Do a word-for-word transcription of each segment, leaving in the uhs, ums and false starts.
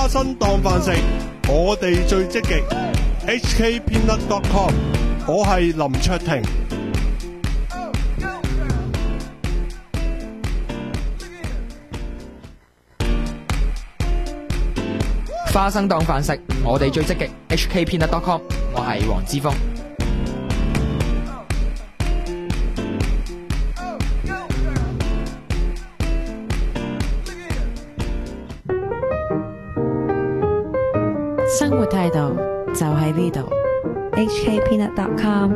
花生當飯食，我哋最積極。H K Peanut dot com， 我係林卓廷。 花生當飯食，我哋最積極。H K Peanut dot com， 我係黃之鋒。 生活態度就喺呢度。H K Peanut dot com。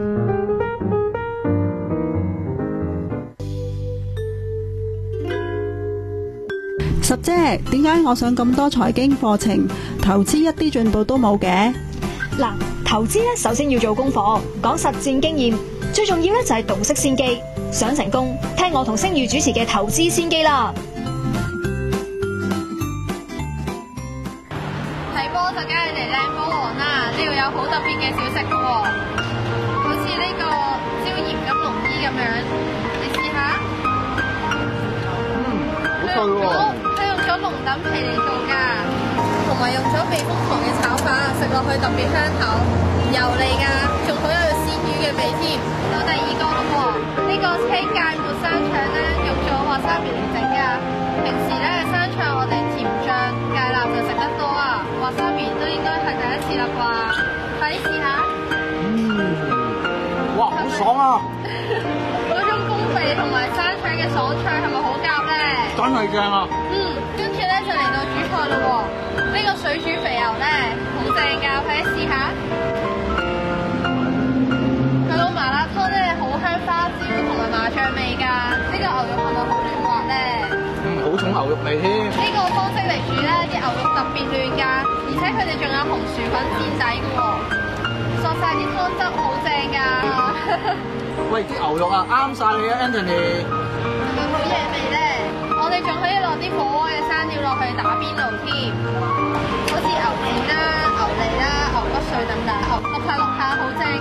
十姐，點解我上咁多財經課程，投資一啲進步都冇嘅？ 嗱，投資咧首先要做功課，講實戰經驗，最重要咧就係洞悉先機。想成功，聽我同星宇主持嘅投資先機啦。 睇波就梗係嚟靚波王啦！呢度有好特別嘅小食嘅喎，好似呢個椒鹽金龍衣咁樣，你試下。 嗯，好脆喎！ 佢用咗龍躉皮嚟做㗎，同埋用咗避風塘嘅炒法，食落去特別香口，油膩㗎，仲好有鮮魚嘅味添。到第二個咯喎，呢個青芥末生腸咧，用咗華沙米嚟整㗎。平時咧生腸我哋甜醬芥辣就食得多啊，華沙米都應該係第一次啦啩，快啲試下。 嗯，哇，好爽啊！ 嗰種公味同埋生腸嘅爽脆係咪好夾咧？ 真係正啊！ 嗯，跟住咧就嚟到主菜咯喎，呢個水煮肥牛咧好正㗎，快啲試下。佢個麻辣湯咧好香花椒同埋麻醬味㗎，呢個牛肉係咪好嫩滑咧？ 嗯，好重牛肉味添。 呢個方式嚟煮咧，啲牛肉特別嫩㗎，而且佢哋仲有紅薯粉墊底㗎喎，索晒啲湯汁好正㗎。 喂，啲牛肉啊啱晒你啊 Anthony。 係咪好嘢味咧？我哋仲可以落啲火鍋嘅生料落去打邊爐添，好似牛腱啦、牛脷啦、牛骨碎等等，淥下淥下好正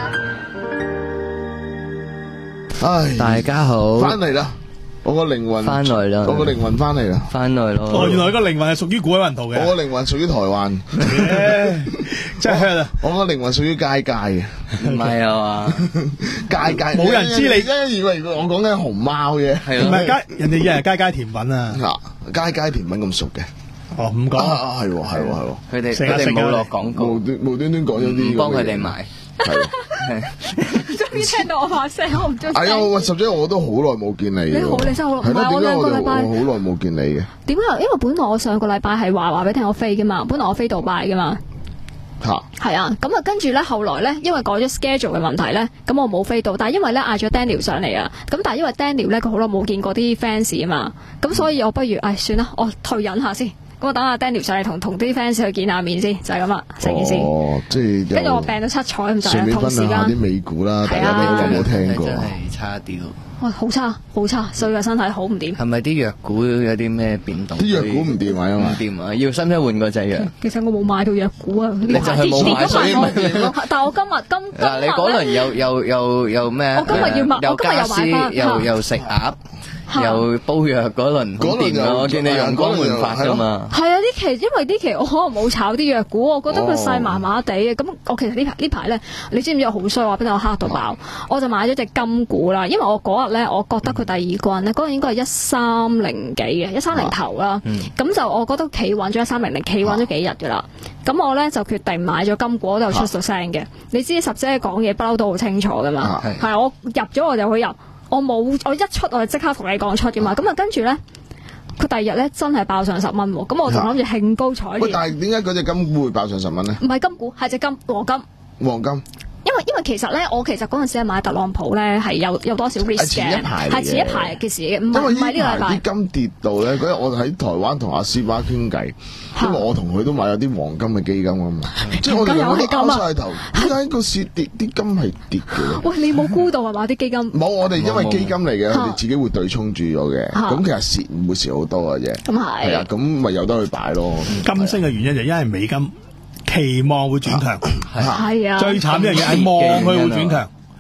㗎。 唉， 大家好， 翻嚟啦！我個靈魂翻來啦， 我個靈魂翻嚟啦， 翻來咯。 哦，原來個靈魂係屬於古海雲圖嘅。 我個靈魂屬於台灣， 真係啊！ 我個靈魂屬於街街嘅， 唔係啊嘛， 街街冇人知你， 真以為我講緊熊貓嘅， 係唔係街？人哋以為街街甜品啊， 嗱，街街甜品咁熟嘅。 哦，唔講啊，係喎，係喎，係喎， 佢哋佢哋冇落廣告， 無端無端端講咗啲， 幫佢哋買。 係， 終於聽到我把聲，我唔中意。 哎呀，喂，十姐，我都好耐冇見你。 你好，你真係好耐。 係咯，點解我哋我好耐冇見你嘅？ 點解？因為本來我上個禮拜係話話俾你聽我飛嘅嘛，本來我飛杜拜嘅嘛。 吓， 係啊，咁啊，跟住咧，後來咧，因為改咗 schedule 嘅問題咧，咁我冇飛到，但係因為咧嗌咗 Daniel 上嚟啊，咁但係因為 Daniel 咧佢好耐冇見過啲 fans 啊嘛，咁所以我不如，唉，算啦，我退隱下先。咁我等下 Daniel 上嚟同同啲 fans 去見下面先，就係咁啦，成件事。 哦，即係跟住我病到七彩咁就係，同時間。 順便分享下啲美股啦，大家都好耐冇聽過。 真係差啲咯。 哇，好差，好差，所以個身體好唔掂。 係咪啲藥股有啲咩變動？ 啲藥股唔掂啊，因為唔掂啊，要使唔使換嗰隻藥？ 其實我冇買到藥股啊， 你就係冇買，所以咪但係我今日今嗱，你嗰輪又又又又咩？ 我今日要買，我今日又買翻， 又又食鴨。又煲藥嗰輪好掂啊！我見你用光換法噶嘛。 係啊，呢期因為呢期我可能冇炒啲藥股，我覺得佢勢麻麻地嘅。咁我其實呢排呢排咧，你知唔知我好衰話俾你我黑到爆？我就買咗隻金股啦，因為我嗰日咧，我覺得佢第二關咧，嗰日應該係一三零幾嘅，一三零頭啦。咁就我覺得企穩咗一三零零，企穩咗幾日噶啦。咁我咧就決定買咗金股，我都有出咗聲嘅。你知十姐講嘢不嬲都好清楚噶嘛？係我入咗我就去入。我冇，我一出我就即刻同你講出嘅嘛，咁啊跟住咧，佢第二日咧真係爆上十蚊喎，咁我仲諗住興高采烈。 喂，但係點解嗰隻金股會爆上十蚊咧？ 唔係金股，係隻金黃金。 黃金。 因為因為其實咧，我其實嗰陣時係買特朗普咧，係有有多少 risk 嘅，係前一排嘅事嘅，唔係唔係呢個禮拜。 啲金跌到咧，嗰日我喺台灣同阿斯巴傾偈，因為我同佢都買咗啲黃金嘅基金啊嘛，即係我哋兩個都拗晒頭，點解個市跌啲金係跌嘅？ 喂，你冇估到係嘛啲基金？ 冇，我哋因為基金嚟嘅，我哋自己會對沖住咗嘅，咁其實蝕唔會蝕好多嘅啫。 咁係。 係啊，咁咪由得佢擺咯。 金升嘅原因就因為美金期望會轉強， 係啊， 最慘呢樣嘢係望佢會轉強，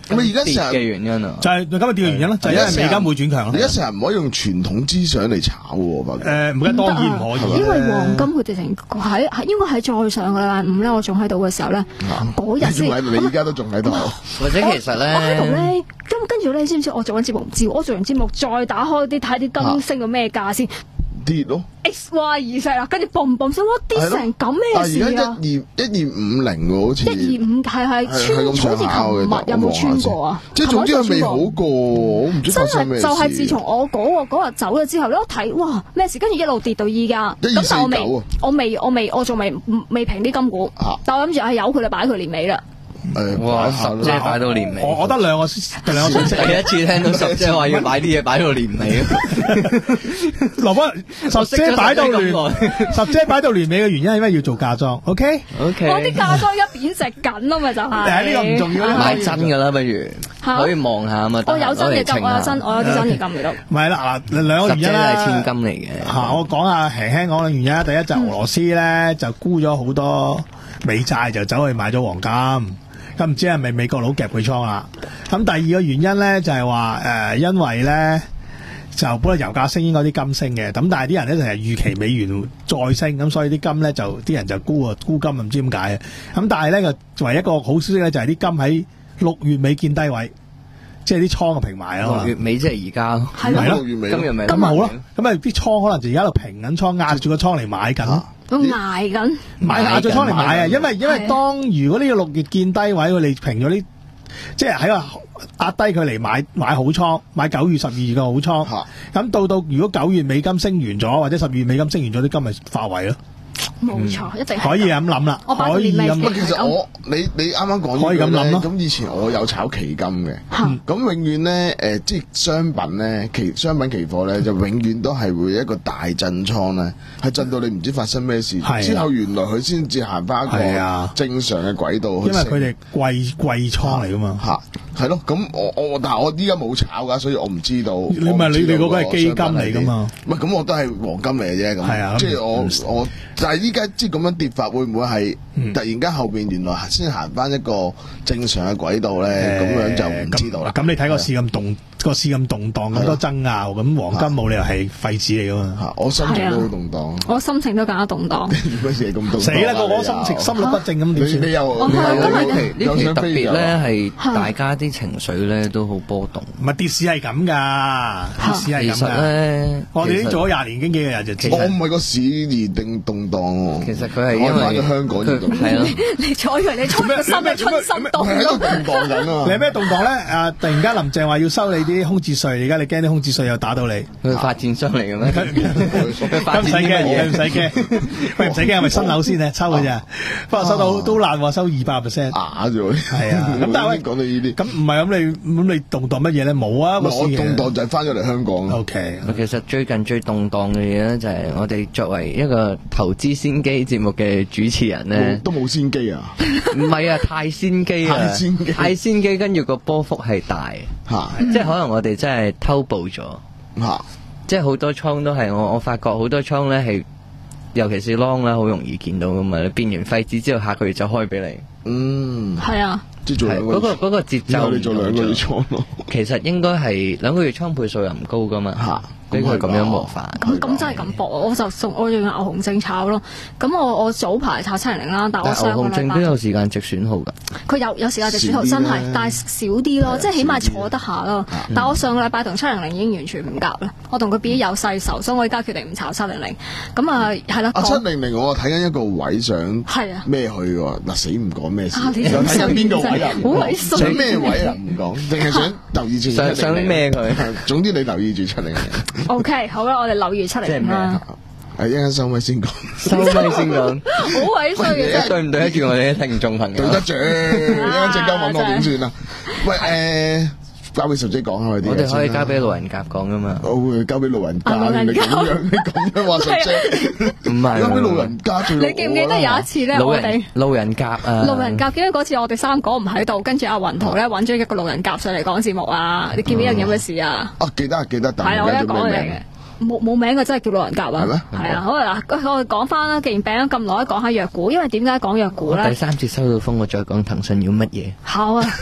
咁而家成日嘅原因啊， 就係今日跌嘅原因咯，就係因為美金會轉強咯。 而家成日唔可以用傳統思想嚟炒喎，發覺。 誒，唔緊當然唔可以， 因為黃金佢直情喺喺應該喺再上個禮拜五咧，我仲喺度嘅時候咧，嗰日先。 你而家都仲喺度， 或者其實咧， 我喺度咧，咁跟住咧，你知唔知我做緊節目唔知？我做完節目再打開啲睇啲金升到咩價先？ 跌咯 ，X Y 二勢啦，跟住嘣嘣聲，我跌成咁咩事啊？ 而家一二一二五零喎，好似一二五係係穿，好似琴日有冇穿過啊？ 即係總之佢未好過，我唔知發生咩事。 真係就係自從我嗰個嗰日走咗之後咧，我睇哇咩事，跟住一路跌到依家。咁但我未，我未，我未，我仲未未平啲金股，但我諗住係由佢哋擺佢年尾啦。 誒， 哇！十姐擺到年尾， 我我得兩個兩個信息。 第一次聽到十姐話要擺啲嘢擺到年尾， 羅賓十姐擺到年，十姐擺到年尾嘅原因係咩？要做嫁妝 ，OK OK。 我啲嫁妝而家貶值緊啊嘛，就係。 誒，呢個唔重要啦， 買真㗎啦，不如可以望下啊嘛。 我有真嘅金，我有真，我有啲真嘅金嚟咯。 唔係啦，嗱兩個原因啦。 十姐係千金嚟嘅。 嚇，我講下輕輕講兩原因。第一就俄羅斯咧就沽咗好多美債，就走去買咗黃金。咁唔知係咪美國佬夾佢倉啦？咁第二個原因咧就係話誒，因為咧就本來油價升，應該啲金升嘅，咁但係啲人咧就係預期美元再升，咁所以啲金咧就啲人就沽啊沽金，唔知點解啊！咁但係咧就唯一一個好消息咧就係啲金喺六月尾見低位，即係啲倉嘅平埋啊嘛。 六月尾即係而家咯， 係咯， 六月尾今日咪咁咪好咯。咁啊啲倉可能就而家喺度平緊倉，壓住個倉嚟買緊。 我捱緊， 買壓住倉嚟買啊！因為因為當如果呢個六月見低位，佢哋平咗啲，即係喺個壓低佢嚟買買好倉，買九月、十二月嘅好倉。咁到到如果九月美金升完咗，或者十二月美金升完咗，啲金咪化為咯。 冇錯，一定可以咁諗啦。可以咁。 其實我你你啱啱講可以咁諗咯。 咁以前我有炒期金嘅，咁永遠咧誒，即係商品咧期商品期貨咧，就永遠都係會一個大震倉咧，係震到你唔知發生咩事，之後原來佢先至行翻一個正常嘅軌道。 因為佢哋貴貴倉嚟噶嘛。 嚇，係咯。咁我我但係我依家冇炒㗎，所以我唔知道。 你咪你哋嗰個係基金嚟㗎嘛？ 唔係，咁我都係黃金嚟嘅啫。咁係啊， 即係我我。但係依家即係咁樣跌法，會唔會係突然間後邊原來先行翻一個正常嘅軌道咧？咁、嗯、樣就唔知道啦。咁、 嗯、你睇個市咁動，個市咁動盪，咁多爭拗，咁黃金冇理由係廢紙嚟噶嘛？ 我心情都好動盪， 我心情都更加動盪。 乜嘢咁動盪？ 死啦！個個心情心律不正咁點算？ 你又我呢期特別咧係大家啲情緒咧都好波動。 唔係跌市係咁噶，跌市係咁噶。 咧， 我哋已經做咗廿年經紀嘅人就知。 我唔係個市而定動盪。 其實佢係因為香港而動係咯。 你坐以為你春心嘅春心動係喺度動盪緊啊！ 你係咩動盪咧？啊！突然間林鄭話要收你啲空置稅，而家你驚啲空置稅又打到你？ 佢發展商嚟嘅咩？ 佢唔使驚，佢唔使驚，佢唔使驚，係咪新樓先啊？抽嘅咋？不過收到都難話收二百 percent。 啞咗。係啊。咁但係講到呢啲， 咁唔係咁你咁你動盪乜嘢咧？冇啊！ 我動盪就係翻咗嚟香港。 O K。 其實最近最動盪嘅嘢咧，就係我哋作為一個投資先機節目嘅主持人咧， 都冇先機啊！ 唔係啊，太先機啊， 太先機， 太先機，跟住個波幅係大， 嚇， 即係可能我哋真係偷步咗， 嚇， 即係好多倉都係我我發覺好多倉咧係，尤其是 long 啦，好容易見到噶嘛，你變完廢紙之後下個月就開俾你， 嗯， 係啊。 即係做兩個月， 嗰個嗰個節奏你做兩個月倉咯。 其實應該係兩個月倉倍數又唔高噶嘛，嚇，俾佢咁樣模化。 咁咁真係咁搏，我就送我用牛熊證炒咯。咁我我早排炒七零零啦，但我上個禮拜牛熊證都有時間值損耗㗎。 佢有有時間值損耗真係，但係少啲咯，即係起碼坐得下咯。但我上個禮拜同七零零已經完全唔夾啦，我同佢變咗有勢仇，所以我而家決定唔炒七零零。咁啊係啦。 啊七零零我睇緊一個位想係啊咩去喎？嗱死唔講咩事， 想睇緊邊個位？ 好鬼衰， 想咩位啊？唔講，淨係想留意住想想咩佢？ 總之你留意住七零零。 O K， 好啦，我哋留意七零零啦。 係一陣收咪先講， 收咪先講。 好鬼衰嘅啫， 對唔對得住我哋啲聽眾朋友？ 對得住，一陣陣間揾我點算啊？喂誒。交俾十姐講下佢啲， 我哋可以交俾路人甲講噶嘛？ 我會交俾路人甲，你咁樣你咁樣話十姐， 唔係交俾路人甲最。 你記唔記得有一次咧？我哋路人甲啊， 路人甲記得嗰次我哋三個唔喺度，跟住阿雲圖咧揾咗一個路人甲上嚟講節目啊！你記唔記得有咩事啊？ 啊記得記得，但係我一講嚟嘅，冇冇名嘅真係叫路人甲啊！ 係咩？ 係啊，好啊嗱，我哋講翻啦，既然病咗咁耐，講下藥股，因為點解講藥股咧？ 第三次收到風，我再講騰訊要乜嘢？ 好啊。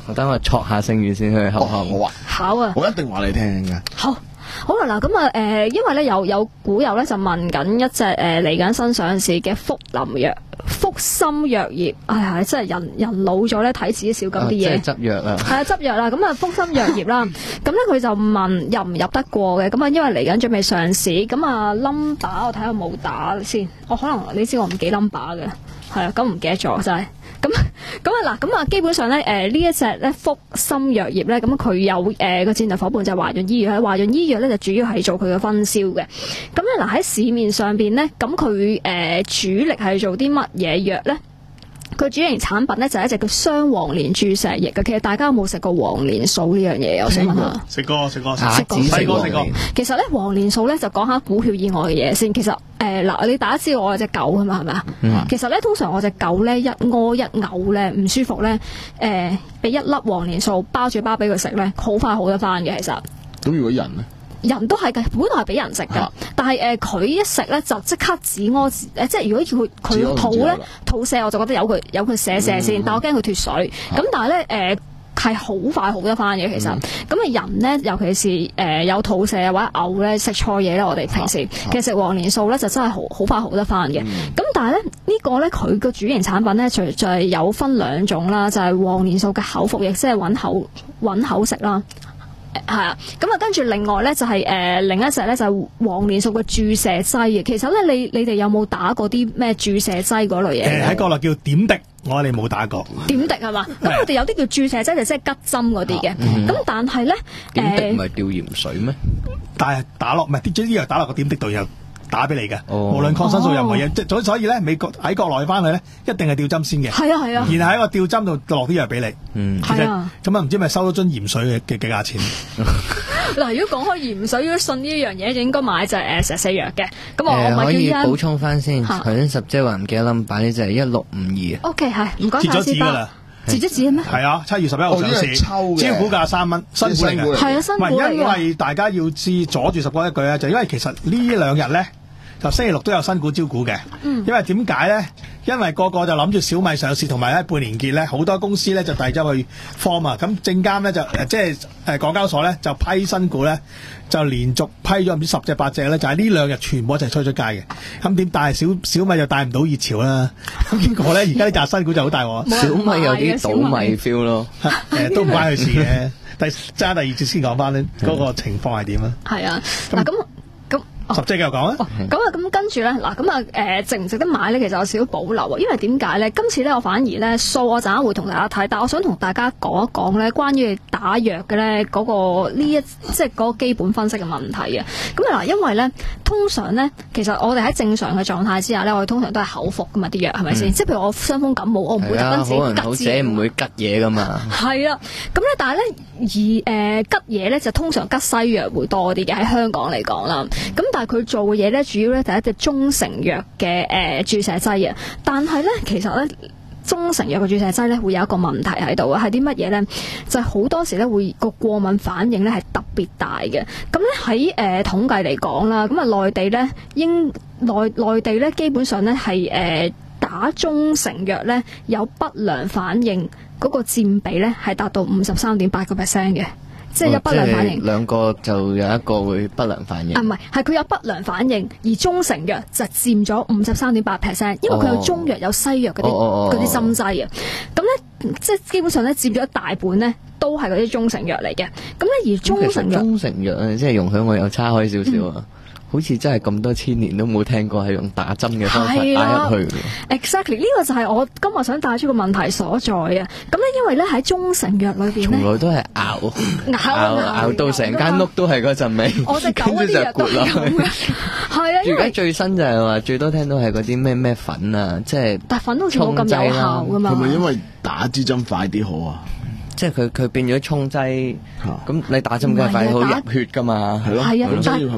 我等我戳下聲語先去考考。 好啊， 考啊， 我一定話你聽㗎。 好。好啦，嗱咁啊，誒，因為咧有有股友咧就問緊一隻誒嚟緊新上市嘅福林藥、福森藥業，哎呀，真係人人老咗咧睇自己少咁啲嘢， 即係執藥啦， 係啊，執藥啦，咁啊，福森藥業啦，咁咧佢就問入唔入得過嘅，咁啊，因為嚟緊準備上市，咁啊 number 我睇下有冇打先，我可能你知我唔記 number 嘅，係啊，咁唔記得咗真係。咁咁啊嗱，咁啊基本上咧，誒呢一隻咧福森藥業咧，咁佢有誒個戰略夥伴就係華潤醫藥，喺華潤醫藥咧就主要係做佢嘅分銷嘅。咁咧嗱喺市面上邊咧，咁佢誒主力係做啲乜嘢藥咧？佢主營產品咧就係一隻叫雙黃連注射液嘅。其實大家有冇食過黃連素呢樣嘢？我想問下。 食過食過食過食過食過。 其實咧黃連素咧就講下股票以外嘅嘢先。其實誒嗱、呃，你大家知道我有隻狗㗎嘛係咪啊？嗯、其實咧通常我隻狗咧一屙一嘔咧唔舒服咧，誒、呃、俾一粒黃連素包住包俾佢食咧，好快好得翻嘅其實。 咁如果人咧？ 人都係嘅，本來係俾人食嘅，啊、但係誒佢一食咧就即刻止屙誒，即係如果佢佢肚咧肚瀉，我就覺得有佢有佢瀉瀉先，嗯、但我驚佢脫水。咁、啊、但係咧誒係好快好得翻嘅其實。咁啊、嗯、人咧，尤其是誒、呃、有肚瀉或者嘔咧，食錯嘢咧，我哋平時、啊啊、其實食黃連素咧就真係好好快好得翻嘅。咁、嗯、但係咧呢、呢個咧佢個主營產品咧，除就係有分兩種啦，就係、是、黃連素嘅口服液，即係揾口揾口食啦。係啊，咁啊，跟住另外咧就係、是、誒、呃、另一隻咧就係黃連素嘅注射劑嘅。其實咧，你你哋有冇打過啲咩注射劑嗰類嘢？ 誒喺國內叫點滴，我哋冇打過。 點滴係嘛？咁我哋有啲叫注射劑，就即係吉針嗰啲嘅。咁、嗯、但係咧， 點滴唔係吊鹽水咩？ 但係打落唔係啲啲藥打落個點滴度又打俾你嘅， 哦、 無論抗生素任何嘢，即係所以咧，美國喺國內翻去咧，一定係吊針先嘅。 係啊係啊， 然後喺個吊針度落啲藥俾你。 嗯， 其實咁啊，唔知咪收咗樽鹽水嘅嘅嘅價錢。 嗱，如果講開鹽水，如果信呢一樣嘢，就應該買隻誒石四藥嘅。咁我誒我可以補充翻先，頭先十姐話唔記得 number 呢，就係一六五二。 O K 係，唔該晒。 截咗紙㗎啦。 截咗紙咩？ 係啊，七月十一號上市，招股價三蚊，新股嚟嘅。 係啊，新股嚟嘅。 唔係因為大家要知阻住十哥一句咧，就因為其實呢兩日咧。就星期六都有新股招股嘅，嗯、因為點解咧？因為個個就諗住小米上市，同埋咧半年結咧，好多公司咧就遞咗去 form 啊。咁證監咧就即係誒港交所咧就批新股咧，就連續批咗唔知十隻八隻咧，就喺呢兩日全部一齊推出街嘅。咁點帶小小米就帶唔到熱潮啦。咁結果咧，而家呢紮新股就好大鑊。 小米有啲倒米 feel 咯， 誒都唔關佢事嘅。第揸第二節先講翻咧，嗰個情況係點啊？ 係啊，嗱咁。 十隻繼續講啊！ 咁啊，咁跟住咧，嗱，咁啊，誒，值唔值得買咧？其實有少少保留啊，因為點解咧？今次咧，我反而咧，數我陣間會同大家睇，但係我想同大家講一講咧，關於打藥嘅咧嗰個呢一即係嗰個基本分析嘅問題啊。咁啊嗱，因為咧，通常咧，其實我哋喺正常嘅狀態之下咧，我哋通常都係口服噶嘛啲藥，係咪先？即係譬如我傷風感冒，我唔會特登自己吉好者唔會吉嘢噶嘛。 係啊，咁咧，但係咧，而誒吉嘢咧就通常吉西藥會多啲嘅，喺香港嚟講啦。咁但係佢做嘅嘢咧，主要咧就係一隻中成藥嘅誒注射劑啊。但係咧，其實咧中成藥嘅注射劑咧會有一個問題喺度啊，係啲乜嘢咧？就係、是、好多時咧會個過敏反應咧係特別大嘅。咁咧喺誒統計嚟講啦，咁啊內地咧應內內地咧基本上咧係誒打中成藥咧有不良反應嗰個佔比咧係達到五十三點八個 percent 嘅。即係有不良反應， 兩個就有一個會不良反應。 啊，唔係，係佢有不良反應，而中成藥就佔咗五十三點八 percent，因為佢有中藥有西藥嗰啲嗰啲針劑啊。咁咧，即係基本上咧佔咗一大半咧，都係嗰啲中成藥嚟嘅。咁咧而中成藥， 中成藥即係容許我又叉開少少啊。嗯好似真係咁多千年都冇聽過係用打針嘅方法打入去。 Exactly， 呢個就係我今日想帶出個問題所在啊！咁咧，因為咧喺中成藥裏邊咧， 從來都係熬熬熬熬到成間屋都係嗰陣味， 我隻狗嗰啲藥都係咁嘅。係啊， 而家最新就係話最多聽到係嗰啲咩咩粉啊，即係但粉好似冇咁有效噶嘛？ 係咪因為打支針快啲好啊？ 即係佢佢變咗沖劑，咁你打針梗係快好入血噶嘛？ 係咯，係啊，所以係咪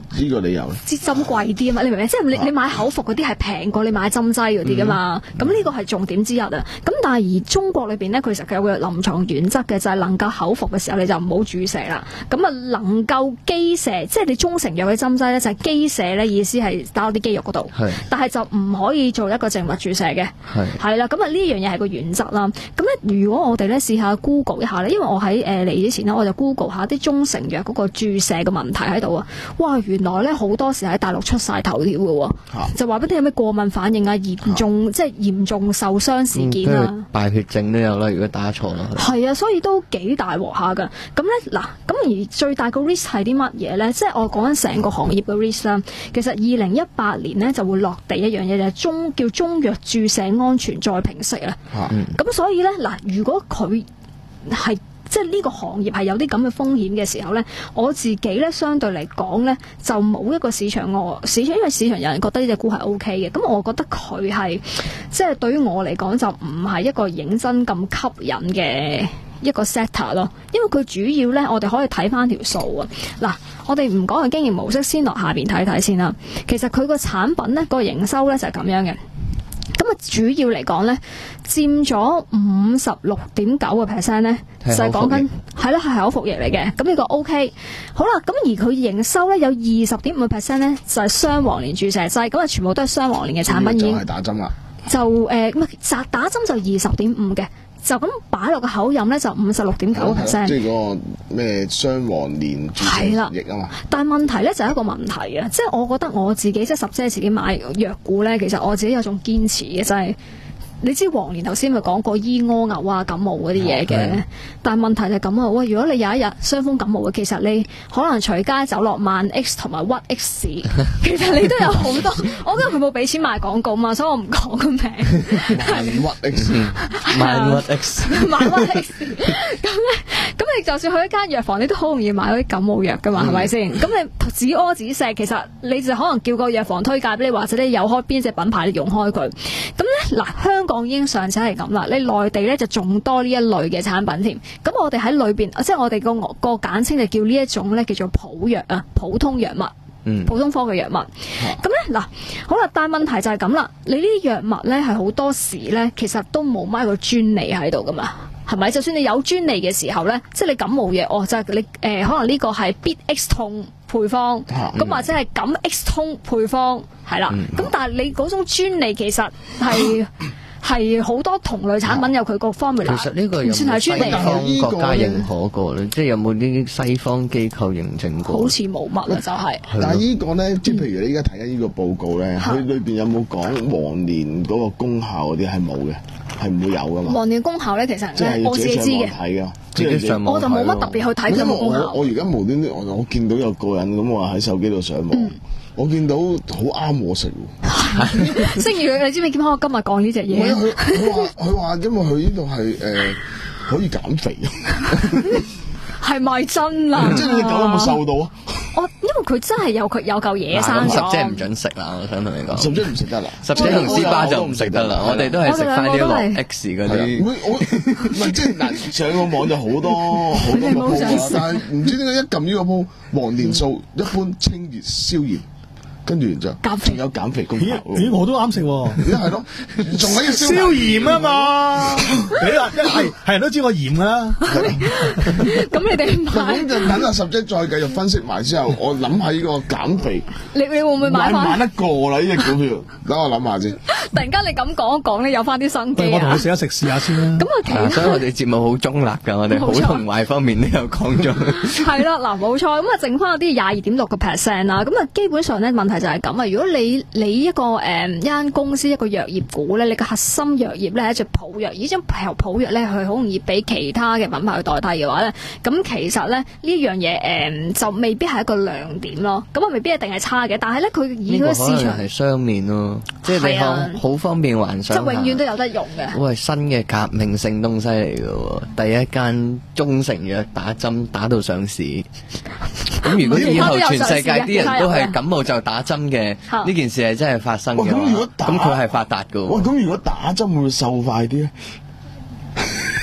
呢個理由咧？ 支針貴啲啊嘛，你明唔明？即係你你買口服嗰啲係平過你買針劑嗰啲噶嘛，咁呢個係重點之一啊。咁但係而中國裏邊咧，佢其實佢有個臨床原則嘅，就係能夠口服嘅時候你就唔好注射啦。咁啊能夠肌射，即係你中成藥嘅針劑咧，就係肌射咧，意思係打到啲肌肉嗰度，但係就唔可以做一個靜脈注射嘅，係啦。咁啊呢樣嘢係個原則啦。咁咧如果我哋咧試下 Google 一下咧，因為我喺誒嚟之前咧，我就 Google 下啲中成藥嗰個注射嘅問題喺度啊。哇，原來咧好多時喺大陸出晒頭條嘅喎，啊、就話俾你有咩過敏反應啊，嚴重、啊、即係嚴重受傷事件啊， 嗯、敗血症都有啦。如果打錯啦， 係啊，所以都幾大鑊下㗎。咁咧嗱，咁而最大個 risk 係啲乜嘢咧？即係我講緊成個行業嘅 risk 啦。其實二零一八年咧就會落地一樣嘢，就係中叫中藥注射安全再評析啊。咁所以咧嗱，如果佢係即係呢個行業係有啲咁嘅風險嘅時候呢，我自己呢相對嚟講呢，就冇一個市場我市場，因為市場有人覺得呢隻股係 O K 嘅，咁我覺得佢係即係對於我嚟講就唔係一個認真咁吸引嘅一個 sector 咯，因為佢主要呢，我哋可以睇翻條數啊。嗱，我哋唔講佢經營模式，先落下邊睇睇先啦。其實佢個產品呢，個營收呢就係咁樣嘅。咁啊，主要嚟講咧，佔咗五十六點九個 percent 咧，就係講緊係啦，係口服液嚟嘅。咁呢個 O K。好啦，咁而佢營收咧有二十點五個 percent 咧，就係雙黃連注射劑，咁啊全部都係雙黃連嘅產品已經。 就係打針啦。就誒，唔係打打針就二十點五嘅。就咁擺落個口飲咧，就五十六點九個 percent。 即係嗰個咩雙黃連注射液啊嘛。 但係問題咧就係一個問題啊，即係我覺得我自己即係十姐自己買藥股咧，其實我自己有種堅持嘅，就係、是。你知黃連頭先咪講過醫屙牛啊感冒嗰啲嘢嘅，但係問題就係咁啊！喂，如果你有一日傷風感冒嘅，其實你可能隨街走落萬 X 同埋屈 X， 其實你都有好多。我覺得佢冇俾錢賣廣告嘛，所以我唔講個名。 萬屈 X， 萬屈 X， 萬屈 X。咁咧，咁你就算去一間藥房，你都好容易買到啲感冒藥噶嘛，係咪先？咁你止屙止瀉，其實你就可能叫個藥房推介俾你，或者你有開邊隻品牌，你用開佢。咁咧嗱，香香港已經尚且係咁啦，你內地咧就仲多呢一類嘅產品添。咁我哋喺裏邊，即係我哋個個簡稱就叫呢一種咧叫做普藥啊，普通藥物，嗯、普通科嘅藥物。咁咧嗱，好啦，但係問題就係咁啦，你呢啲藥物咧係好多時咧，其實都冇乜一個專利喺度噶嘛。係咪？就算你有專利嘅時候咧，即係你感冒藥，哦，就係、是、你誒、呃，可能呢個係必 X 痛配方，咁、啊嗯、或者係感 X 通配方，係啦。咁、嗯、但係你嗰種專利其實係係好多同類產品有佢個 formula。 其實呢個有冇西方國家認可過咧？即係有冇啲西方機構認證過？ 好似冇乜啊，就係、是。 但係呢個咧，即係譬如你而家睇緊呢個報告咧，佢裏邊有冇講黃連嗰個功效嗰啲係冇嘅？係唔會有噶嘛？黃連功效咧，其實我自己知嘅， 自己上網我就冇乜特別去睇佢個功效。 我而家無端端我我見到有個人咁話喺手機度上網，嗯、我見到好啱我食喎。 星宇，你知唔知點解我今日講呢隻嘢？ 佢話佢話，因為佢呢度係誒可以減肥。 係咪真啊？ 即係你狗有冇瘦到啊？ 我因為佢真係有佢有嚿嘢生咗。 十姐唔準食啦，我想同你講。 十姐唔食得啦， 十姐同斯巴就唔食得啦。我哋都係食翻啲落 X 嗰啲。 我我唔係即係嗱，上個網就好多好多個鋪啦，但係唔知點解一撳呢個鋪，黃連素一般清熱消炎。跟住就仲有減肥功效。 咦，我都啱食喎。 而家係咯，仲喺度消炎啊嘛。你話一係係人都知我鹽噶啦。 咁你哋買咁就等阿十姐再繼續分析埋之後，我諗下呢個減肥。 你你會唔會買翻？ 買得過啦呢隻股票，等我諗下先。 突然間你咁講一講咧，有翻啲生機啊！ 我同你食一食試下先啦。 咁啊，其實所以我哋節目好中立㗎，我哋好同壞方面都有講咗。 係啦，嗱冇錯，咁啊剩翻嗰啲廿二點六個 percent 啦，咁啊基本上咧問題就係咁啊！如果你你一個誒一間公司一個藥業股咧，你個核心藥業咧係一隻普藥，而張普普藥咧佢好容易俾其他嘅品牌去代替嘅話咧，咁其實咧呢樣嘢誒就未必係一個亮點咯。咁啊未必一定係差嘅，但係咧佢以佢市場係雙面咯，即係你好好方便幻想， 即係永遠都有得用嘅。 喂，新嘅革命性東西嚟嘅喎，第一間中成藥打針打到上市。咁如果以後全世界啲人都係感冒就打針嘅，呢件事係真係發生嘅。 咁如果打， 咁佢係發達嘅。 哇！咁如果打針會唔會瘦快啲咧？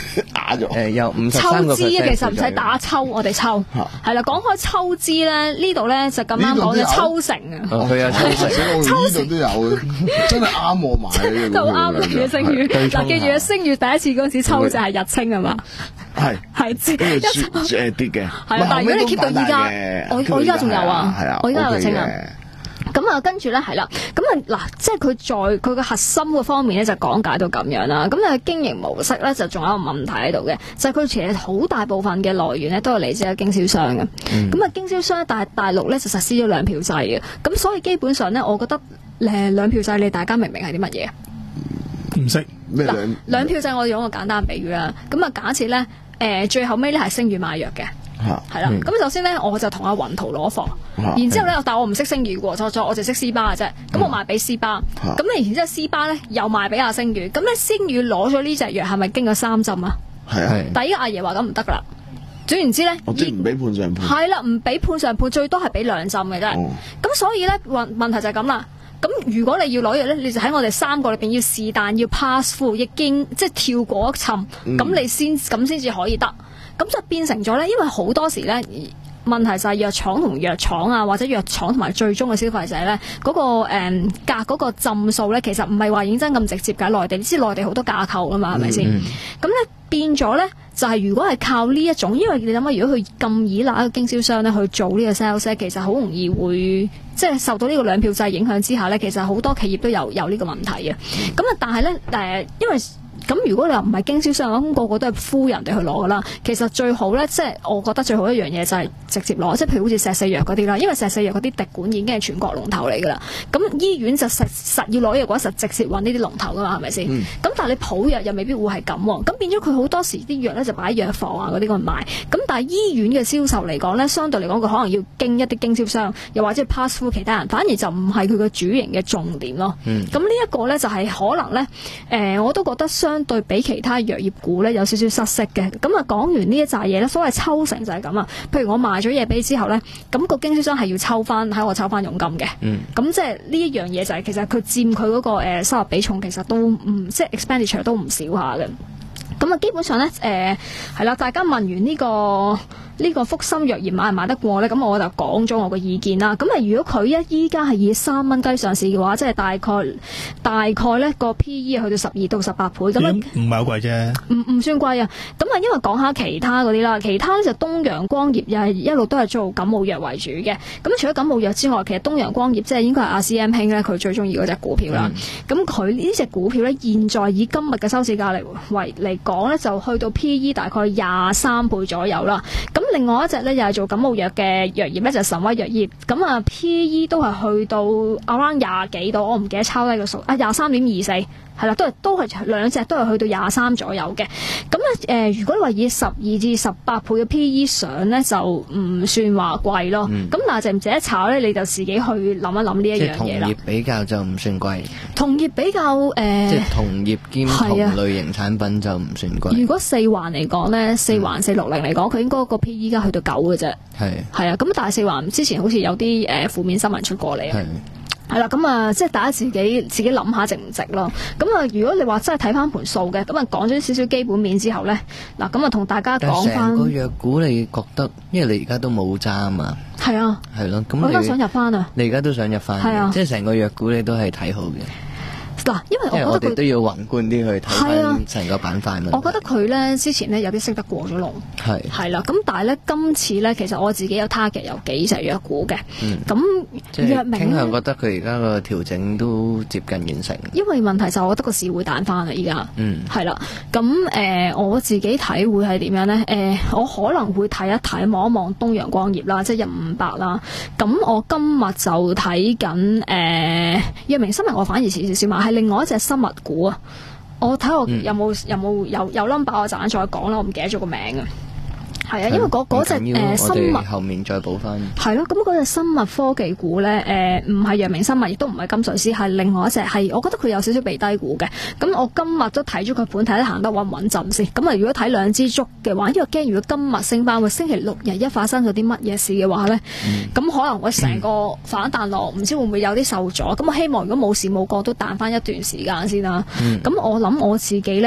打咗。 誒有五十三個 percent 抽脂啊，其實唔使打抽，我哋抽係啦。講開抽脂咧，呢度咧就咁啱講嘅抽成啊。 佢有抽成， 抽成呢度都有，真係啱我買嘅。 就啱嘅星宇。嗱，記住啊，星宇第一次嗰陣時抽就係日清係嘛？ 係係跟住誒跌嘅。係啊，但係如果你 keep 到依家，我我依家仲有啊， 係啊， 我依家有日清啊。咁啊，跟住咧係啦，咁啊嗱，即係佢在佢嘅核心嘅方面咧，就講解到咁樣啦。咁啊，經營模式咧就仲有一個問題喺度嘅，就係佢其實好大部分嘅來源咧都係嚟自嘅經銷商嘅。咁、嗯、啊，經銷商但係大陸咧就實施咗兩票制嘅，咁所以基本上咧，我覺得誒兩票制你大家明唔明係啲乜嘢？ 唔識咩兩兩票制？我用一個簡單嘅比喻啦。咁啊，假設咧誒、呃、最後尾咧係星宇買藥嘅。係啦，咁、嗯、首先咧，我就同阿雲圖攞貨，啊、然之後咧，但係我唔識星宇嘅，錯錯，我就識 C 巴嘅啫。咁、嗯、我賣俾 C 巴，咁你、啊、然之後 C 巴咧又賣俾阿星宇，咁咧星宇攞咗呢隻藥係咪經過三針啊？係啊，第一阿爺話咁唔得噶啦，總言之咧， 我即係唔俾判上判， 係啦，唔俾判上判，最多係俾兩針嘅啫。咁、哦、所以咧問問題就係咁啦。咁如果你要攞藥咧，你就喺我哋三個裏邊要是但要 pass through，已經即係跳過一層，咁、嗯、你先咁先至可以得。咁就變成咗咧，因為好多時咧問題就係藥廠同藥廠啊，或者藥廠同埋最終嘅消費者咧，嗰、嗰個誒、嗯、價嗰個針數咧，其實唔係話認真咁直接㗎。內地你知內地好多架構㗎嘛，係咪先？咁咧變咗咧，就係、是、如果係靠呢一種，因為你諗下，如果佢咁依賴一個經銷商咧去做呢個 sales， 其實好容易會即係受到呢個兩票制影響之下咧，其實好多企業都有有呢個問題嘅。咁啊，但係咧誒，因為咁如果你話唔係經銷商，咁個個都係呼人哋去攞噶啦。其實最好咧，即係我覺得最好一樣嘢就係直接攞，即係譬如好似石四藥嗰啲啦，因為石四藥嗰啲滴管已經係全國龍頭嚟噶啦。咁醫院就實實要攞藥嘅話，實直接揾呢啲龍頭噶嘛，係咪先？咁、嗯、但係你普藥又未必會係咁喎。咁變咗佢好多時啲藥咧就擺喺藥房啊嗰啲咁賣。咁但係醫院嘅銷售嚟講咧，相對嚟講佢可能要經一啲經銷商，又或者 pass through 其他人，反而就唔係佢嘅主營嘅重點咯。咁、嗯、呢一個咧就係可能咧，誒、呃、我都覺得相對比其他藥業股咧有少少失色嘅。咁啊講完呢一紮嘢咧，所謂抽成就係咁啊。譬如我賣咗嘢俾之後咧，咁、個經銷商係要抽翻喺我抽翻佣金嘅。咁、嗯、即係呢一樣嘢就係、是、其實佢佔佢嗰個誒收入比重其實都唔即係 expenditure 都唔少下嘅。咁啊基本上咧誒係啦，大家問完呢、呢個。呢、這個福森藥業買唔買得過咧？咁我就講咗我個意見啦。咁啊，如果佢一依家係以三蚊雞上市嘅話，即係大概大概咧個 P E 去到十二到十八倍咁樣， 唔係好貴啫。 唔唔算貴啊。咁啊，因為講下其他嗰啲啦，其他咧就東洋光業又係一路都係做感冒藥為主嘅。咁除咗感冒藥之外，其實東洋光業即係應該係阿 C M 兄咧，佢最中意嗰隻股票啦。咁佢呢隻股票咧，現在以今日嘅收市價嚟為嚟講咧，就去到 P E 大概廿三倍左右啦。咁另外一隻咧又係做感冒藥嘅藥業咧，就係神威藥業。咁啊 P E 都係去到 around 廿幾度，我唔記得抄低個數啊，廿三點二四係啦，都係都係兩隻都係去到廿三左右嘅。咁咧誒，如果你話以十二至十八倍嘅 P E 上咧，就唔算話貴咯。咁、嗯、但係值唔值得炒咧，你就自己去諗一諗呢一樣嘢啦。 即係同業比較就唔算貴。 同業比較誒，呃、 即係同業兼同類型產品就唔算貴。 如果四環嚟講咧，四環四六零嚟講，佢應該個 P E 而家去到九嘅啫。係係啊，咁但係四環之前好似有啲誒負面新聞出過嚟啊。係啦，咁啊，即係大家自己自己諗下值唔值咯。咁啊，如果你話真係睇翻盤數嘅，咁啊講咗少少基本面之後咧，嗱咁啊同大家講翻。 成個藥股你覺得，因為你而家都冇揸啊嘛。係啊。係咯，咁我都想入翻啊。 你而家都想入翻。係啊。即係成個藥股你都係睇好嘅。 嗱，因為我覺得我哋都要宏觀啲去睇翻成個板塊。 我覺得佢咧之前咧有啲識得過咗龍，係係啦。咁但係咧今次咧，其實我自己有 target 有幾隻藥股嘅。咁、嗯、藥明傾向覺得佢而家個調整都接近完成。 因為問題就我覺得個市會彈翻啦，依家。嗯，係啦。咁誒、呃，我自己睇會係點樣咧？誒、呃，我可能會睇一睇望一望東洋光業啦，即係一五八啦。咁我今日就睇緊誒藥明生物，我反而遲少少買。係另外一隻生物股啊，我睇我有冇、嗯、有冇有有 number 我陣再講啦，我唔記得咗個名啊。係啊，因為嗰嗰隻誒生物後面再補翻。 係咯，咁嗰隻生物科技股咧，誒唔係藥明生物，亦都唔係金瑞斯，係另外一隻，係我覺得佢有少少被低估嘅。咁我今日都睇咗佢盤，睇得行得穩唔穩陣先。咁啊，如果睇兩支足嘅話，因為驚如果今日升翻，會星期六日一發生咗啲乜嘢事嘅話咧，咁、嗯、可能會成個反彈落，唔、嗯、知會唔會有啲受阻。咁我希望如果冇事冇過都彈翻一段時間先啦。咁、嗯、我諗我自己咧。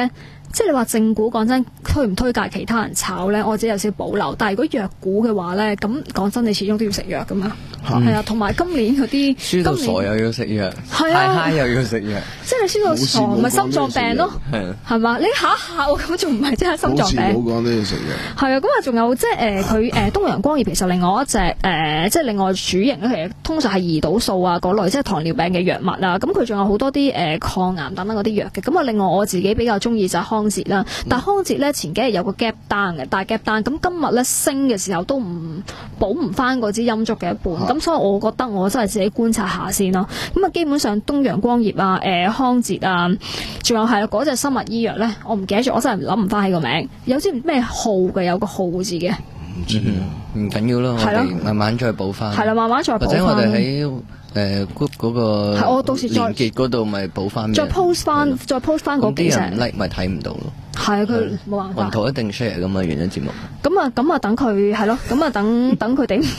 即係你話正股講真，推唔推介其他人炒咧？我自己有少少保留。但係如果弱股嘅話咧，咁講真，你始終都要食藥噶嘛。係啊，同埋今年嗰啲輸到傻又要食藥， 係啊， 嗨又要食藥， 即係你輸到傻咪心臟病咯，係嘛？你下一下我咁仲唔係真係心臟病？ 冇講都要食藥。 係啊，咁啊仲有即係誒佢誒東陽光業其實另外一隻誒、呃、即係另外主營咧，其實通常係胰島素啊嗰類，即係糖尿病嘅藥物啊。咁佢仲有好多啲誒、呃、抗癌等等嗰啲藥嘅。咁啊，另外我自己比較中意就係康捷啦。但係康捷咧前幾日有個 gap down 嘅，大 gap down。咁今日咧升嘅時候都唔補唔翻嗰支陰燭嘅一半。咁、啊、所以我覺得我真係自己觀察下先咯。咁啊，基本上東陽光業啊、誒、呃、康捷啊，仲有係嗰隻生物醫藥咧，我唔記得咗，我真係諗唔翻起個名。有知唔知咩號嘅？有個號字嘅。 唔知啊， 唔緊要咯，我哋慢慢再補翻。 係啦，慢慢再補翻。 或者我哋喺誒 group 嗰個係我到時再連結嗰度咪補翻。 再 post 翻，再 post 翻嗰幾隻。 啲人 like 咪睇唔到咯。 係啊，佢冇辦法。 雲圖一定 share 噶嘛，原因節目。 咁啊，咁啊，等佢係咯，咁啊，等等佢哋。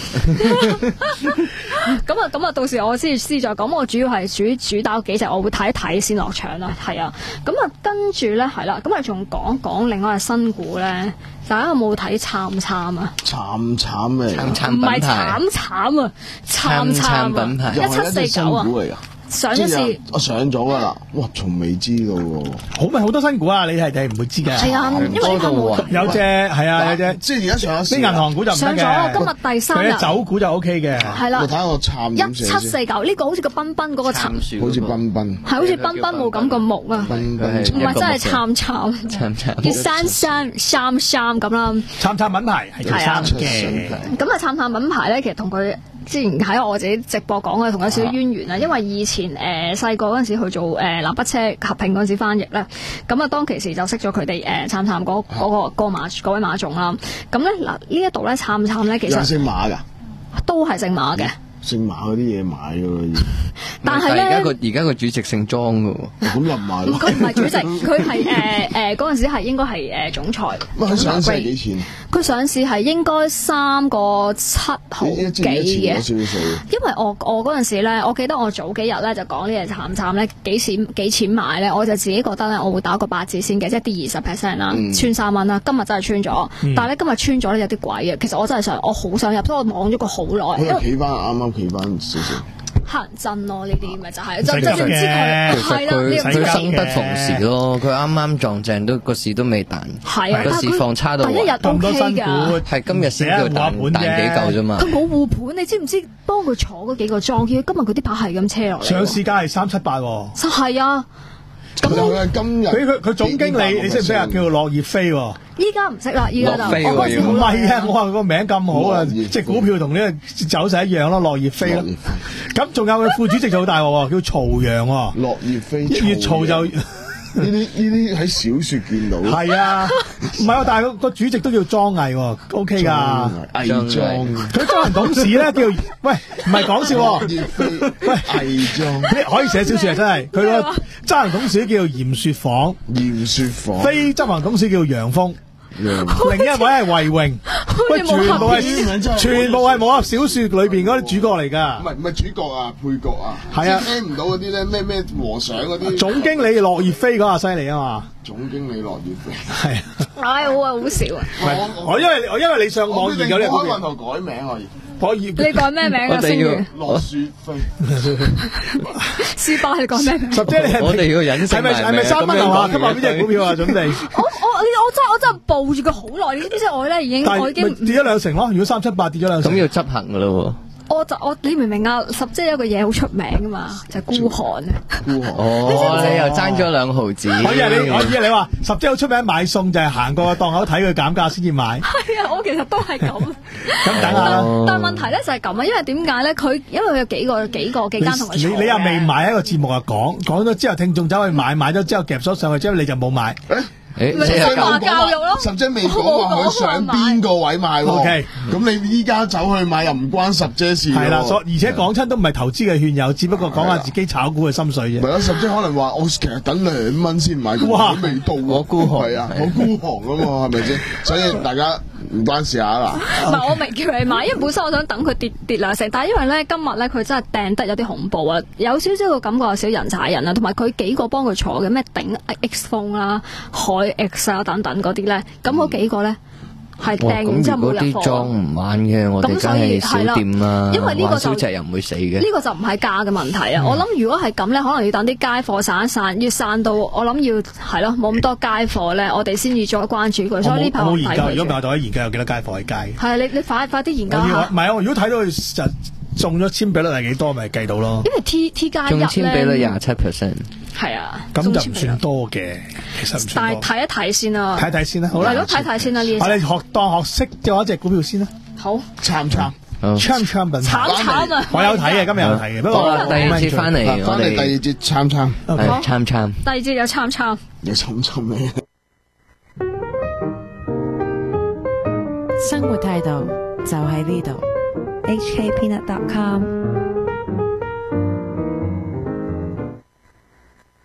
咁啊，咁啊，到時我先先再講。我主要係主主打幾隻，我會睇一睇先落場啦。係啊，咁啊，跟住咧係啦，咁啊，仲講講另外嘅新股咧。大家有冇睇慘慘啊？ 慘慘咩？ 慘慘唔係慘慘啊，慘慘啊！一七四九啊！上一次我上咗噶啦，哇！從未知噶喎， 好咪好多新股啊！你係係唔會知嘅。 係啊，因為呢個冇有隻係啊，有隻即係而家上咗啲銀行股就唔得嘅。 上咗今日第三日， 佢酒股就 O K 嘅。 係啦， 你睇下我慘一七四九呢個好似個彬彬嗰個慘， 好似彬彬， 係好似彬彬冇咁個木啊， 彬彬唔係真係慘慘， 慘慘叫三三三三咁啦。 慘慘品牌係叫三嘅。 咁啊，慘慘品牌咧，其實同佢之前喺我自己直播講嘅同有少少淵源啊，因為以前誒細個嗰陣時去做誒、呃、南北車合併嗰陣時翻譯咧，咁啊當其時就識咗佢哋誒慘慘嗰嗰個嗰、嗰個馬嗰位馬總啦。咁咧嗱呢一度咧慘慘咧其實姓馬㗎， 都係姓馬嘅。 姓馬嗰啲嘢買㗎咯， 但係咧， 而家個而家個主席姓莊㗎喎， 咁入埋咯。 佢唔係主席，佢係誒誒嗰陣時係應該係誒總裁。 乜佢上市係幾錢？ 佢上市係應該三個七毫幾嘅。因為我我嗰陣時咧，我記得我早幾日咧就講呢隻慘慘咧幾錢幾錢買咧，我就自己覺得咧我會打個八折先嘅，即係跌二十 percent 啦，穿三蚊啦。今日真係穿咗， 嗯、 但係咧今日穿咗咧有啲鬼嘅。其實我真係想，我好想入，所以我望咗佢好耐。 佢企翻啱啱企翻少少。 黑人憎咯，呢啲咪就係就就唔知佢係啦， 佢生不逢時咯，佢啱啱撞正都個市都未彈， 係啊， 個市況差到第一日 O K 㗎， 係今日先叫彈彈幾嚿啫嘛。 佢冇護盤，你知唔知幫佢坐嗰幾個莊？今日佢啲牌係咁車落嚟。 上市價係三七八喎。 係啊。 咁佢今日佢佢佢總經理，你識唔識啊？叫做駱葉飛喎。 依家唔識啦，依家就我嗰時唔係啊！我話個名咁好啊，隻股票同呢個走勢一樣咯，駱葉飛咯。咁仲有佢副主席就好大鑊喎，叫曹陽喎。 駱葉飛越嘈就呢啲呢啲喺小説見到。係啊，唔係啊，但係個主席都叫莊毅喎 ，O K 㗎。 毅莊， 佢莊人董事咧叫，喂，唔係講笑喎。 喂，毅莊， 可以寫小説啊！真係，佢個執行董事叫嚴雪舫， 嚴雪舫， 非執行董事叫楊峰。另一位係魏榮，喂，全部係全部係武俠小說裏邊嗰啲主角嚟噶， 唔係唔係主角啊，配角啊， 係啊， 聽唔到嗰啲咧咩咩和尚嗰啲， 總經理駱葉飛嗰下犀利啊嘛， 總經理駱葉飛，係， 唉，好啊，好笑啊， 我因為我因為你上網研究呢個， 開運頭改名可以。 可以， 你改咩名啊？星月羅雪飛， 書包你改咩名？ 十姐你係我哋要隱姓埋名， 係咪三蚊樓下今日邊隻股票啊？準備我我我真係我真係抱住佢好耐，你知唔知我咧已經我已經跌咗兩成咯。如果三七八跌咗兩成， 咁要執行噶咯。 我就我你明唔明啊？十姐有個嘢好出名噶嘛，就係孤寒啊！ 孤寒哦，你又爭咗兩毫子。 我以為你我以為你話十姐好出名買餸就係行過個檔口睇佢減價先至買。 係啊，我其實都係咁。 咁等下啦。 但係問題咧就係咁啊，因為點解咧？佢因為佢有幾個幾個幾間同佢你你又未買一個節目啊？講講咗之後，聽眾走去買，買咗之後夾咗上去之後，你就冇買。 咪新華教育咯， 十姐未講話佢上邊個位買喎。 OK， 咁你依家走去買又唔關十姐事。 係啦，所而且講親都唔係投資嘅勸誘，只不過講下自己炒股嘅心水啫。 唔係啊，十姐可能話我其實等兩蚊先買， 哇， 未到我孤寒係啊，我孤寒啊嘛，係咪先？所以大家唔關事啊嗱。 唔係我未叫你買，因為本身我想等佢跌跌兩成，但係因為咧今日咧佢真係掟得有啲恐怖啊，有少少個感覺有少人踩人啊，同埋佢幾個幫佢坐嘅咩頂 X 風啦、海 X 啊等等嗰啲咧，咁嗰幾個咧。係訂完之後冇入貨。 咁如果啲裝唔啱嘅，我哋梗係少掂啦。 因為呢個就小隻又唔會死嘅。 呢個就唔係價嘅問題啊！我諗如果係咁咧，可能要等啲街貨散一散，要散到我諗要係咯，冇咁多街貨咧，我哋先至再關注佢。所以呢排我冇研究，如果唔係我哋可以研究有幾多街貨喺街。 係啊，你你快快啲研究下。 唔係啊，如果睇到佢就中咗籤比率係幾多，咪計到咯。 因為 T T 加一咧， 中籤比率廿七 percent。 係啊， 咁就唔算多嘅，其實唔算多。 但係睇一睇先啦， 睇一睇先啦，好啦， 係咯，睇睇先啦呢。 我哋學當學識嘅話，隻股票先啦。 好， 參唔參？ 參唔參？ 參參啊！ 我有睇嘅，今日有睇嘅。不過第二節翻嚟， 翻嚟第二節參參， 係參參。 第二節有參參， 有參參咩？ 生活態度就喺呢度。H K Peanut dot com